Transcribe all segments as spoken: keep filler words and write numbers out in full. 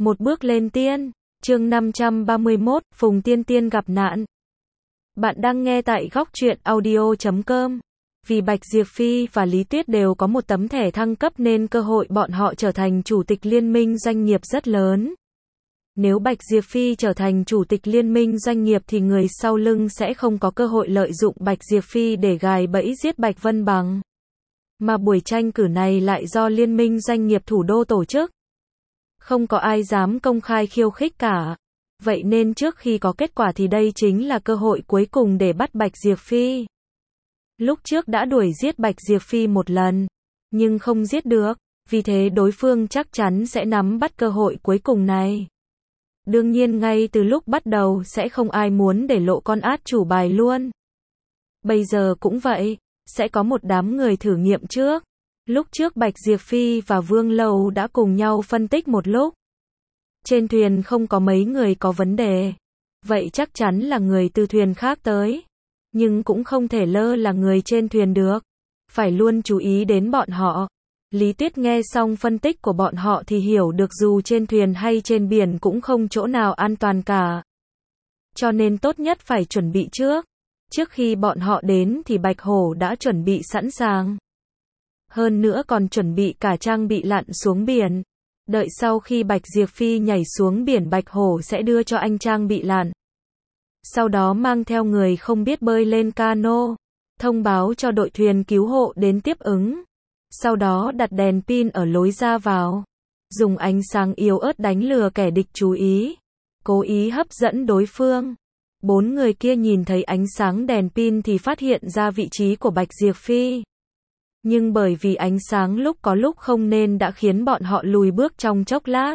Một bước lên tiên, chương năm trăm ba mươi mốt, Phùng Tiên Tiên gặp nạn. Bạn đang nghe tại góc truyện audio chấm com. Vì Bạch Diệp Phi và Lý Tuyết đều có một tấm thẻ thăng cấp nên cơ hội bọn họ trở thành chủ tịch liên minh doanh nghiệp rất lớn. Nếu Bạch Diệp Phi trở thành chủ tịch liên minh doanh nghiệp thì người sau lưng sẽ không có cơ hội lợi dụng Bạch Diệp Phi để gài bẫy giết Bạch Vân Bằng. Mà buổi tranh cử này lại do liên minh doanh nghiệp thủ đô tổ chức. Không có ai dám công khai khiêu khích cả. Vậy nên trước khi có kết quả thì đây chính là cơ hội cuối cùng để bắt Bạch Diệp Phi. Lúc trước đã đuổi giết Bạch Diệp Phi một lần, nhưng không giết được, vì thế đối phương chắc chắn sẽ nắm bắt cơ hội cuối cùng này. Đương nhiên ngay từ lúc bắt đầu sẽ không ai muốn để lộ con át chủ bài luôn. Bây giờ cũng vậy, sẽ có một đám người thử nghiệm trước. Lúc trước Bạch Diệp Phi và Vương Lâu đã cùng nhau phân tích một lúc. Trên thuyền không có mấy người có vấn đề. Vậy chắc chắn là người từ thuyền khác tới. Nhưng cũng không thể lơ là người trên thuyền được. Phải luôn chú ý đến bọn họ. Lý Tuyết nghe xong phân tích của bọn họ thì hiểu được dù trên thuyền hay trên biển cũng không chỗ nào an toàn cả. Cho nên tốt nhất phải chuẩn bị trước. Trước khi bọn họ đến thì Bạch Hổ đã chuẩn bị sẵn sàng. Hơn nữa còn chuẩn bị cả trang bị lặn xuống biển. Đợi sau khi Bạch Diệp Phi nhảy xuống biển Bạch Hổ sẽ đưa cho anh trang bị lặn. Sau đó mang theo người không biết bơi lên cano. Thông báo cho đội thuyền cứu hộ đến tiếp ứng. Sau đó đặt đèn pin ở lối ra vào. Dùng ánh sáng yếu ớt đánh lừa kẻ địch chú ý. Cố ý hấp dẫn đối phương. Bốn người kia nhìn thấy ánh sáng đèn pin thì phát hiện ra vị trí của Bạch Diệp Phi. Nhưng bởi vì ánh sáng lúc có lúc không nên đã khiến bọn họ lùi bước trong chốc lát.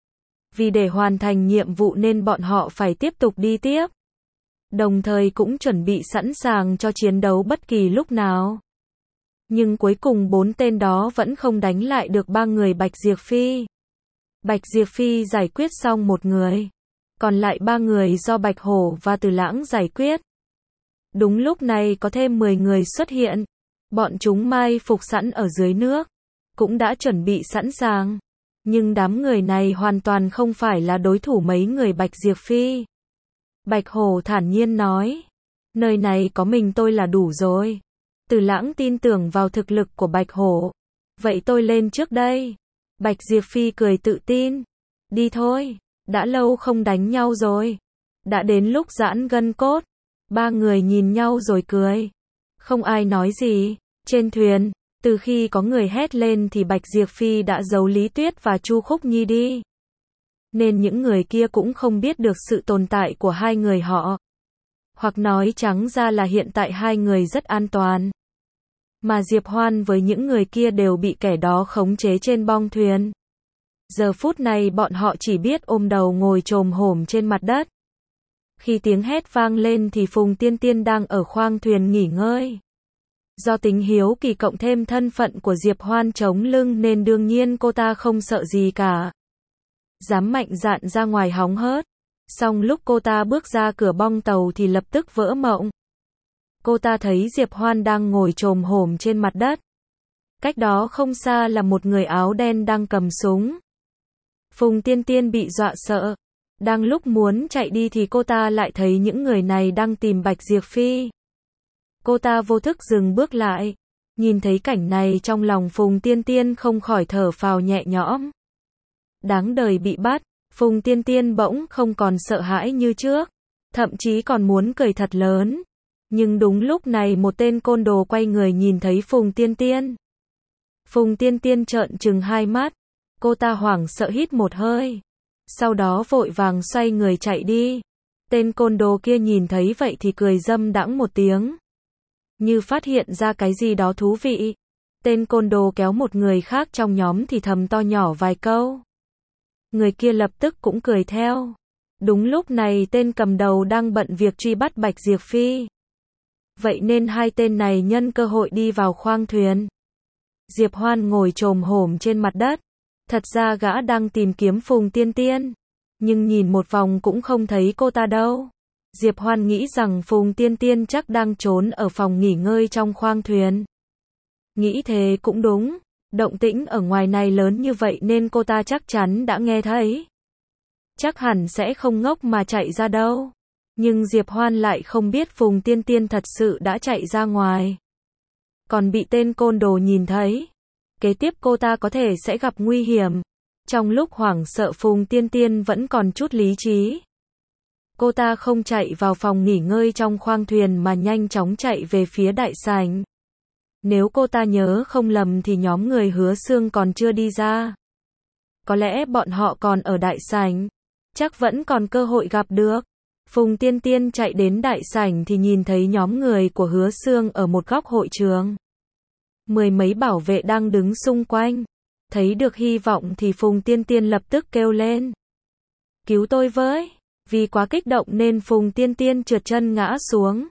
Vì để hoàn thành nhiệm vụ nên bọn họ phải tiếp tục đi tiếp. Đồng thời cũng chuẩn bị sẵn sàng cho chiến đấu bất kỳ lúc nào. Nhưng cuối cùng bốn tên đó vẫn không đánh lại được ba người Bạch Diệp Phi. Bạch Diệp Phi giải quyết xong một người. Còn lại ba người do Bạch Hổ và Từ Lãng giải quyết. Đúng lúc này có thêm mười người xuất hiện. Bọn chúng mai phục sẵn ở dưới nước. Cũng đã chuẩn bị sẵn sàng. Nhưng đám người này hoàn toàn không phải là đối thủ mấy người Bạch Diệp Phi. Bạch Hổ thản nhiên nói. Nơi này có mình tôi là đủ rồi. Từ Lãng tin tưởng vào thực lực của Bạch Hổ. Vậy tôi lên trước đây. Bạch Diệp Phi cười tự tin. Đi thôi. Đã lâu không đánh nhau rồi. Đã đến lúc giãn gân cốt. Ba người nhìn nhau rồi cười. Không ai nói gì. Trên thuyền, từ khi có người hét lên thì Bạch Diệp Phi đã giấu Lý Tuyết và Chu Khúc Nhi đi. Nên những người kia cũng không biết được sự tồn tại của hai người họ. Hoặc nói trắng ra là hiện tại hai người rất an toàn. Mà Diệp Hoan với những người kia đều bị kẻ đó khống chế trên bong thuyền. Giờ phút này bọn họ chỉ biết ôm đầu ngồi chồm hổm trên mặt đất. Khi tiếng hét vang lên thì Phùng Tiên Tiên đang ở khoang thuyền nghỉ ngơi. Do tính hiếu kỳ cộng thêm thân phận của Diệp Hoan chống lưng nên đương nhiên cô ta không sợ gì cả. Dám mạnh dạn ra ngoài hóng hớt. Xong lúc cô ta bước ra cửa bong tàu thì lập tức vỡ mộng. Cô ta thấy Diệp Hoan đang ngồi chồm hổm trên mặt đất. Cách đó không xa là một người áo đen đang cầm súng. Phùng Tiên Tiên bị dọa sợ. Đang lúc muốn chạy đi thì cô ta lại thấy những người này đang tìm Bạch Diệp Phi. Cô ta vô thức dừng bước lại. Nhìn thấy cảnh này trong lòng Phùng Tiên Tiên không khỏi thở phào nhẹ nhõm. Đáng đời bị bắt, Phùng Tiên Tiên bỗng không còn sợ hãi như trước. Thậm chí còn muốn cười thật lớn. Nhưng đúng lúc này một tên côn đồ quay người nhìn thấy Phùng Tiên Tiên. Phùng Tiên Tiên trợn trừng hai mắt. Cô ta hoảng sợ hít một hơi. Sau đó vội vàng xoay người chạy đi. Tên côn đồ kia nhìn thấy vậy thì cười dâm đãng một tiếng. Như phát hiện ra cái gì đó thú vị. Tên côn đồ kéo một người khác trong nhóm thì thầm to nhỏ vài câu. Người kia lập tức cũng cười theo. Đúng lúc này tên cầm đầu đang bận việc truy bắt Bạch Diệp Phi. Vậy nên hai tên này nhân cơ hội đi vào khoang thuyền. Diệp Hoan ngồi chồm hổm trên mặt đất. Thật ra gã đang tìm kiếm Phùng Tiên Tiên. Nhưng nhìn một vòng cũng không thấy cô ta đâu. Diệp Hoan nghĩ rằng Phùng Tiên Tiên chắc đang trốn ở phòng nghỉ ngơi trong khoang thuyền. Nghĩ thế cũng đúng. Động tĩnh ở ngoài này lớn như vậy nên cô ta chắc chắn đã nghe thấy. chắc hẳn sẽ không ngốc mà chạy ra đâu. Nhưng Diệp Hoan lại không biết Phùng Tiên Tiên thật sự đã chạy ra ngoài. Còn bị tên côn đồ nhìn thấy. Kế tiếp cô ta có thể sẽ gặp nguy hiểm. Trong lúc hoảng sợ Phùng Tiên Tiên vẫn còn chút lý trí. Cô ta không chạy vào phòng nghỉ ngơi trong khoang thuyền mà nhanh chóng chạy về phía đại sảnh. Nếu cô ta nhớ không lầm thì nhóm người Hứa Xương còn chưa đi ra. Có lẽ bọn họ còn ở đại sảnh. Chắc vẫn còn cơ hội gặp được. Phùng Tiên Tiên chạy đến đại sảnh thì nhìn thấy nhóm người của Hứa Xương ở một góc hội trường. Mười mấy bảo vệ đang đứng xung quanh. Thấy được hy vọng thì Phùng Tiên Tiên lập tức kêu lên. Cứu tôi với! Vì quá kích động nên Phùng Tiên Tiên trượt chân ngã xuống.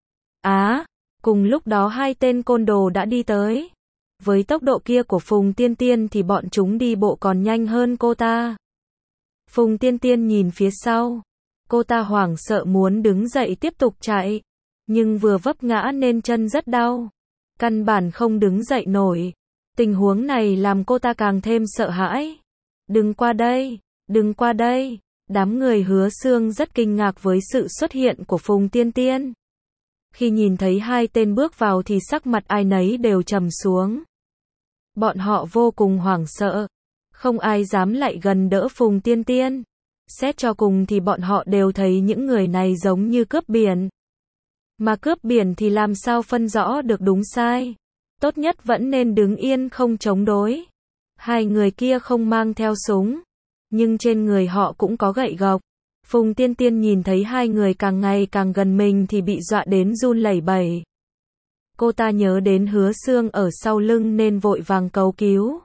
Á! Cùng lúc đó hai tên côn đồ đã đi tới. Với tốc độ kia của Phùng Tiên Tiên thì bọn chúng đi bộ còn nhanh hơn cô ta. Phùng Tiên Tiên nhìn phía sau. Cô ta hoảng sợ muốn đứng dậy tiếp tục chạy. Nhưng vừa vấp ngã nên chân rất đau. Căn bản không đứng dậy nổi. Tình huống này làm cô ta càng thêm sợ hãi. Đừng qua đây, đừng qua đây. Đám người Hứa Xương rất kinh ngạc với sự xuất hiện của Phùng Tiên Tiên. Khi nhìn thấy hai tên bước vào thì sắc mặt ai nấy đều trầm xuống. Bọn họ vô cùng hoảng sợ. Không ai dám lại gần đỡ Phùng Tiên Tiên. Xét cho cùng thì bọn họ đều thấy những người này giống như cướp biển. Mà cướp biển thì làm sao phân rõ được đúng sai. Tốt nhất vẫn nên đứng yên không chống đối. Hai người kia không mang theo súng. Nhưng trên người họ cũng có gậy gộc. Phùng Tiên Tiên nhìn thấy hai người càng ngày càng gần mình thì bị dọa đến run lẩy bẩy. Cô ta nhớ đến Hứa Xương ở sau lưng nên vội vàng cầu cứu.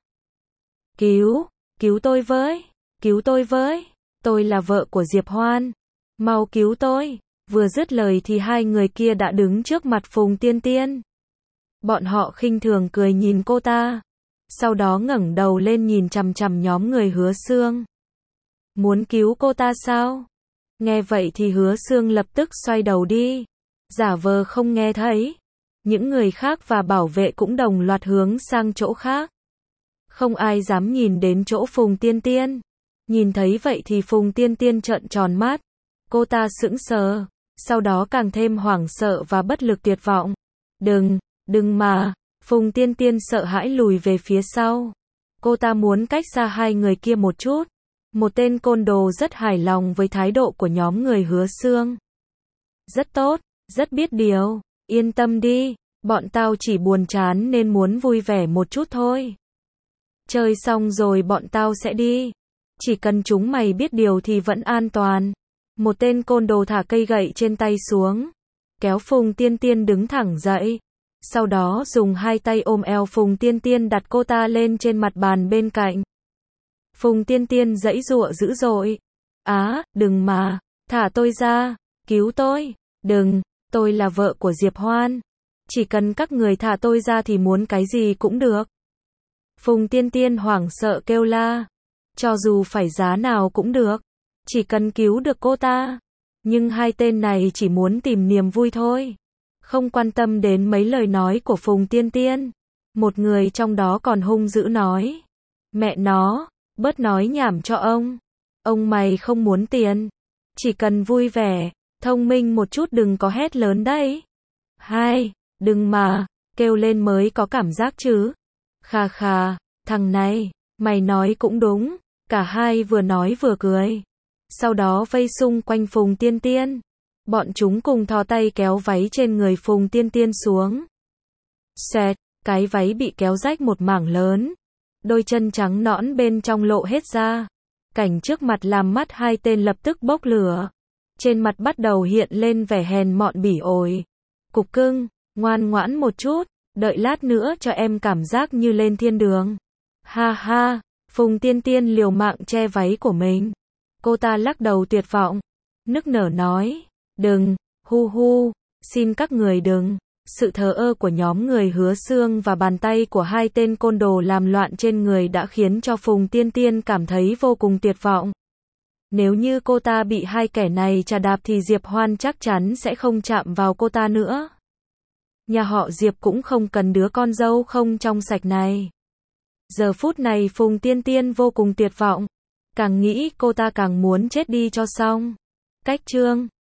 Cứu, cứu tôi với, cứu tôi với, tôi là vợ của Diệp Hoan. Mau cứu tôi. Vừa dứt lời thì hai người kia đã đứng trước mặt Phùng Tiên Tiên. Bọn họ khinh thường cười nhìn cô ta. Sau đó ngẩng đầu lên nhìn chằm chằm nhóm người Hứa Xương. Muốn cứu cô ta sao? Nghe vậy thì Hứa Xương lập tức xoay đầu đi. Giả vờ không nghe thấy. Những người khác và bảo vệ cũng đồng loạt hướng sang chỗ khác. Không ai dám nhìn đến chỗ Phùng Tiên Tiên. Nhìn thấy vậy thì Phùng Tiên Tiên trợn tròn mắt. Cô ta sững sờ. Sau đó càng thêm hoảng sợ và bất lực tuyệt vọng. Đừng, đừng mà. Phùng Tiên Tiên sợ hãi lùi về phía sau. Cô ta muốn cách xa hai người kia một chút. Một tên côn đồ rất hài lòng với thái độ của nhóm người Hứa Xương. Rất tốt, rất biết điều. Yên tâm đi, bọn tao chỉ buồn chán nên muốn vui vẻ một chút thôi. Chơi xong rồi bọn tao sẽ đi. Chỉ cần chúng mày biết điều thì vẫn an toàn. Một tên côn đồ thả cây gậy trên tay xuống. Kéo Phùng Tiên Tiên đứng thẳng dậy. Sau đó dùng hai tay ôm eo Phùng Tiên Tiên đặt cô ta lên trên mặt bàn bên cạnh. Phùng Tiên Tiên giãy giụa dữ dội. Á, đừng mà, thả tôi ra, cứu tôi, đừng, tôi là vợ của Diệp Hoan. Chỉ cần các người thả tôi ra thì muốn cái gì cũng được. Phùng Tiên Tiên hoảng sợ kêu la. Cho dù phải giá nào cũng được. Chỉ cần cứu được cô ta. Nhưng hai tên này chỉ muốn tìm niềm vui thôi. Không quan tâm đến mấy lời nói của Phùng Tiên Tiên. Một người trong đó còn hung dữ nói. Mẹ nó, bớt nói nhảm cho ông. Ông mày không muốn tiền. Chỉ cần vui vẻ, thông minh một chút đừng có hét lớn đấy. Hai, đừng mà, kêu lên mới có cảm giác chứ. Khà khà, thằng này, mày nói cũng đúng. Cả hai vừa nói vừa cười. Sau đó vây xung quanh Phùng Tiên Tiên. Bọn chúng cùng thò tay kéo váy trên người Phùng Tiên Tiên xuống. Xẹt, cái váy bị kéo rách một mảng lớn. Đôi chân trắng nõn bên trong lộ hết ra. Cảnh trước mặt làm mắt hai tên lập tức bốc lửa. Trên mặt bắt đầu hiện lên vẻ hèn mọn bỉ ổi. Cục cưng, ngoan ngoãn một chút, đợi lát nữa cho em cảm giác như lên thiên đường. Ha ha, Phùng Tiên Tiên liều mạng che váy của mình. Cô ta lắc đầu tuyệt vọng, nức nở nói, đừng, hu hu, xin các người đừng. Sự thờ ơ của nhóm người Hứa Xương và bàn tay của hai tên côn đồ làm loạn trên người đã khiến cho Phùng Tiên Tiên cảm thấy vô cùng tuyệt vọng. Nếu như cô ta bị hai kẻ này trà đạp thì Diệp Hoan chắc chắn sẽ không chạm vào cô ta nữa. Nhà họ Diệp cũng không cần đứa con dâu không trong sạch này. Giờ phút này Phùng Tiên Tiên vô cùng tuyệt vọng. Càng nghĩ cô ta càng muốn chết đi cho xong. Cách chương